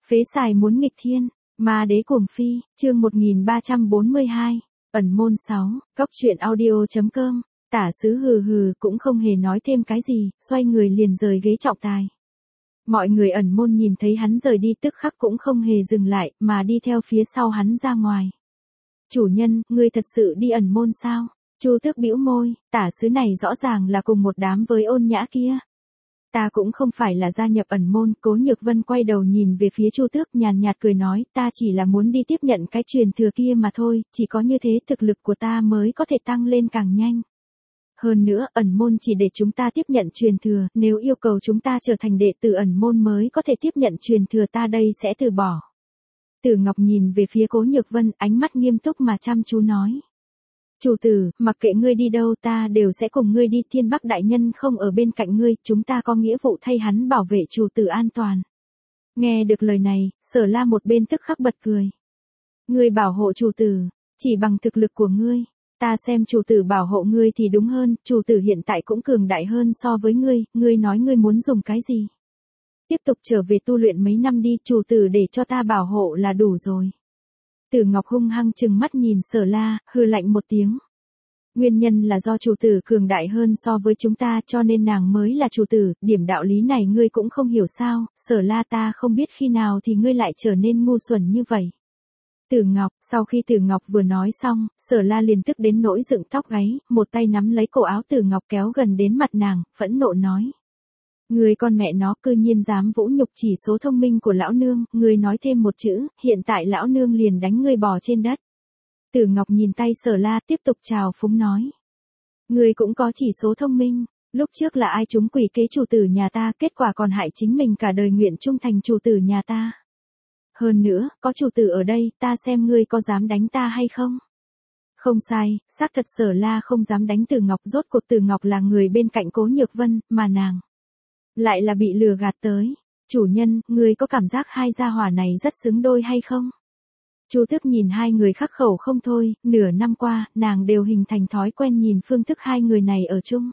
Phế xài muốn nghịch thiên, ma đế cuồng phi, chương 1342, ẩn môn 6, cóc truyện audio.com, tả sứ hừ hừ cũng không hề nói thêm cái gì, xoay người liền rời ghế trọng tài. Mọi người ẩn môn nhìn thấy hắn rời đi tức khắc cũng không hề dừng lại, mà đi theo phía sau hắn ra ngoài. Chủ nhân, ngươi thật sự đi ẩn môn sao? Chu Tước bĩu môi, tả sứ này rõ ràng là cùng một đám với Ôn Nhã kia. Ta cũng không phải là gia nhập ẩn môn. Cố Nhược Vân quay đầu nhìn về phía Chu Tước nhàn nhạt cười nói, ta chỉ là muốn đi tiếp nhận cái truyền thừa kia mà thôi, chỉ có như thế thực lực của ta mới có thể tăng lên càng nhanh. Hơn nữa, ẩn môn chỉ để chúng ta tiếp nhận truyền thừa, nếu yêu cầu chúng ta trở thành đệ tử ẩn môn mới có thể tiếp nhận truyền thừa ta đây sẽ từ bỏ. Tử Ngọc nhìn về phía Cố Nhược Vân, ánh mắt nghiêm túc mà chăm chú nói. Chủ tử, mặc kệ ngươi đi đâu ta đều sẽ cùng ngươi đi. Thiên Bắc đại nhân không ở bên cạnh ngươi, chúng ta có nghĩa vụ thay hắn bảo vệ chủ tử an toàn. Nghe được lời này, Sở La một bên tức khắc bật cười. Ngươi bảo hộ chủ tử, chỉ bằng thực lực của ngươi. Ta xem chủ tử bảo hộ ngươi thì đúng hơn, chủ tử hiện tại cũng cường đại hơn so với ngươi nói ngươi muốn dùng cái gì? Tiếp tục trở về tu luyện mấy năm đi, chủ tử để cho ta bảo hộ là đủ rồi. Tử Ngọc hung hăng trừng mắt nhìn Sở La, hừ lạnh một tiếng. Nguyên nhân là do chủ tử cường đại hơn so với chúng ta cho nên nàng mới là chủ tử, điểm đạo lý này ngươi cũng không hiểu sao, Sở La ta không biết khi nào thì ngươi lại trở nên ngu xuẩn như vậy. Tử Ngọc, sau khi Tử Ngọc vừa nói xong, Sở La liền tức đến nỗi dựng tóc gáy, một tay nắm lấy cổ áo Tử Ngọc kéo gần đến mặt nàng, phẫn nộ nói. Người con mẹ nó cư nhiên dám vũ nhục chỉ số thông minh của lão nương, người nói thêm một chữ, hiện tại lão nương liền đánh ngươi bò trên đất. Tử Ngọc nhìn tay Sở La tiếp tục chào phúng nói. Người cũng có chỉ số thông minh, lúc trước là ai trúng quỷ kế chủ tử nhà ta, kết quả còn hại chính mình cả đời nguyện trung thành chủ tử nhà ta. Hơn nữa, có chủ tử ở đây, ta xem ngươi có dám đánh ta hay không? Không sai, xác thật Sở La không dám đánh Tử Ngọc, rốt cuộc Tử Ngọc là người bên cạnh Cố Nhược Vân, mà nàng lại là bị lừa gạt tới. Chủ nhân, ngươi có cảm giác hai gia hỏa này rất xứng đôi hay không? Chu Tước nhìn hai người khắc khẩu không thôi, nửa năm qua, nàng đều hình thành thói quen nhìn phương thức hai người này ở chung.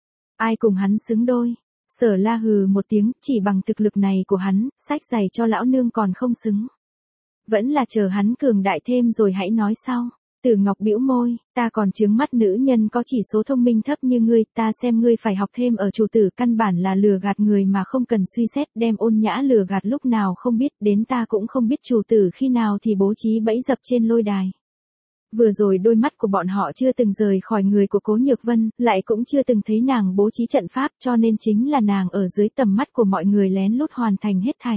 Ai cùng hắn xứng đôi? Sở La hừ một tiếng, chỉ bằng thực lực này của hắn, sách giày cho lão nương còn không xứng. Vẫn là chờ hắn cường đại thêm rồi hãy nói sau. Tử Ngọc bĩu môi, ta còn trướng mắt nữ nhân có chỉ số thông minh thấp như ngươi, ta xem ngươi phải học thêm ở chủ tử, căn bản là lừa gạt người mà không cần suy xét, đem Ôn Nhã lừa gạt lúc nào không biết, đến ta cũng không biết chủ tử khi nào thì bố trí bẫy dập trên lôi đài. Vừa rồi đôi mắt của bọn họ chưa từng rời khỏi người của Cố Nhược Vân, lại cũng chưa từng thấy nàng bố trí trận pháp, cho nên chính là nàng ở dưới tầm mắt của mọi người lén lút hoàn thành hết thảy.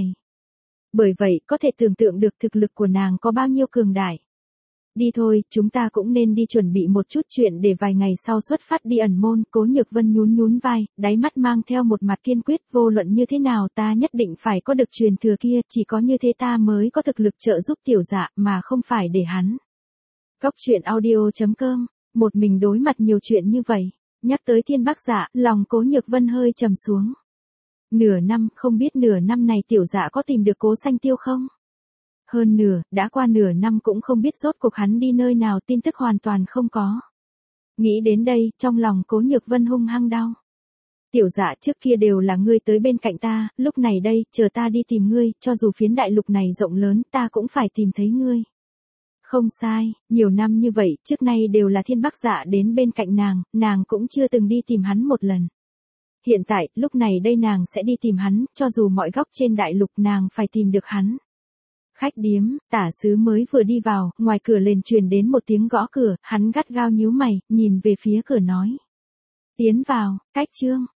Bởi vậy, có thể tưởng tượng được thực lực của nàng có bao nhiêu cường đại. Đi thôi, chúng ta cũng nên đi chuẩn bị một chút chuyện để vài ngày sau xuất phát đi ẩn môn. Cố Nhược Vân nhún vai, đáy mắt mang theo một mặt kiên quyết, vô luận như thế nào ta nhất định phải có được truyền thừa kia, chỉ có như thế ta mới có thực lực trợ giúp tiểu dạ, mà không phải để hắn. Cóc truyện audio.com, một mình đối mặt nhiều chuyện như vậy, nhắc tới Thiên Bắc Dạ, lòng Cố Nhược Vân hơi trầm xuống. Nửa năm, không biết nửa năm này tiểu dạ có tìm được Cố Xanh Tiêu không? Hơn nửa, đã qua nửa năm cũng không biết rốt cuộc hắn đi nơi nào, tin tức hoàn toàn không có. Nghĩ đến đây, trong lòng Cố Nhược Vân hung hăng đau. Tiểu dạ trước kia đều là ngươi tới bên cạnh ta, lúc này đây, chờ ta đi tìm ngươi, cho dù phiến đại lục này rộng lớn, ta cũng phải tìm thấy ngươi. Không sai, nhiều năm như vậy, trước nay đều là Thiên Bắc Dạ đến bên cạnh nàng cũng chưa từng đi tìm hắn một lần. Hiện tại, lúc này đây nàng sẽ đi tìm hắn, cho dù mọi góc trên đại lục nàng phải tìm được hắn. Khách điếm, tả sứ mới vừa đi vào, ngoài cửa liền truyền đến một tiếng gõ cửa, hắn gắt gao nhíu mày, nhìn về phía cửa nói. Tiến vào, cách chương.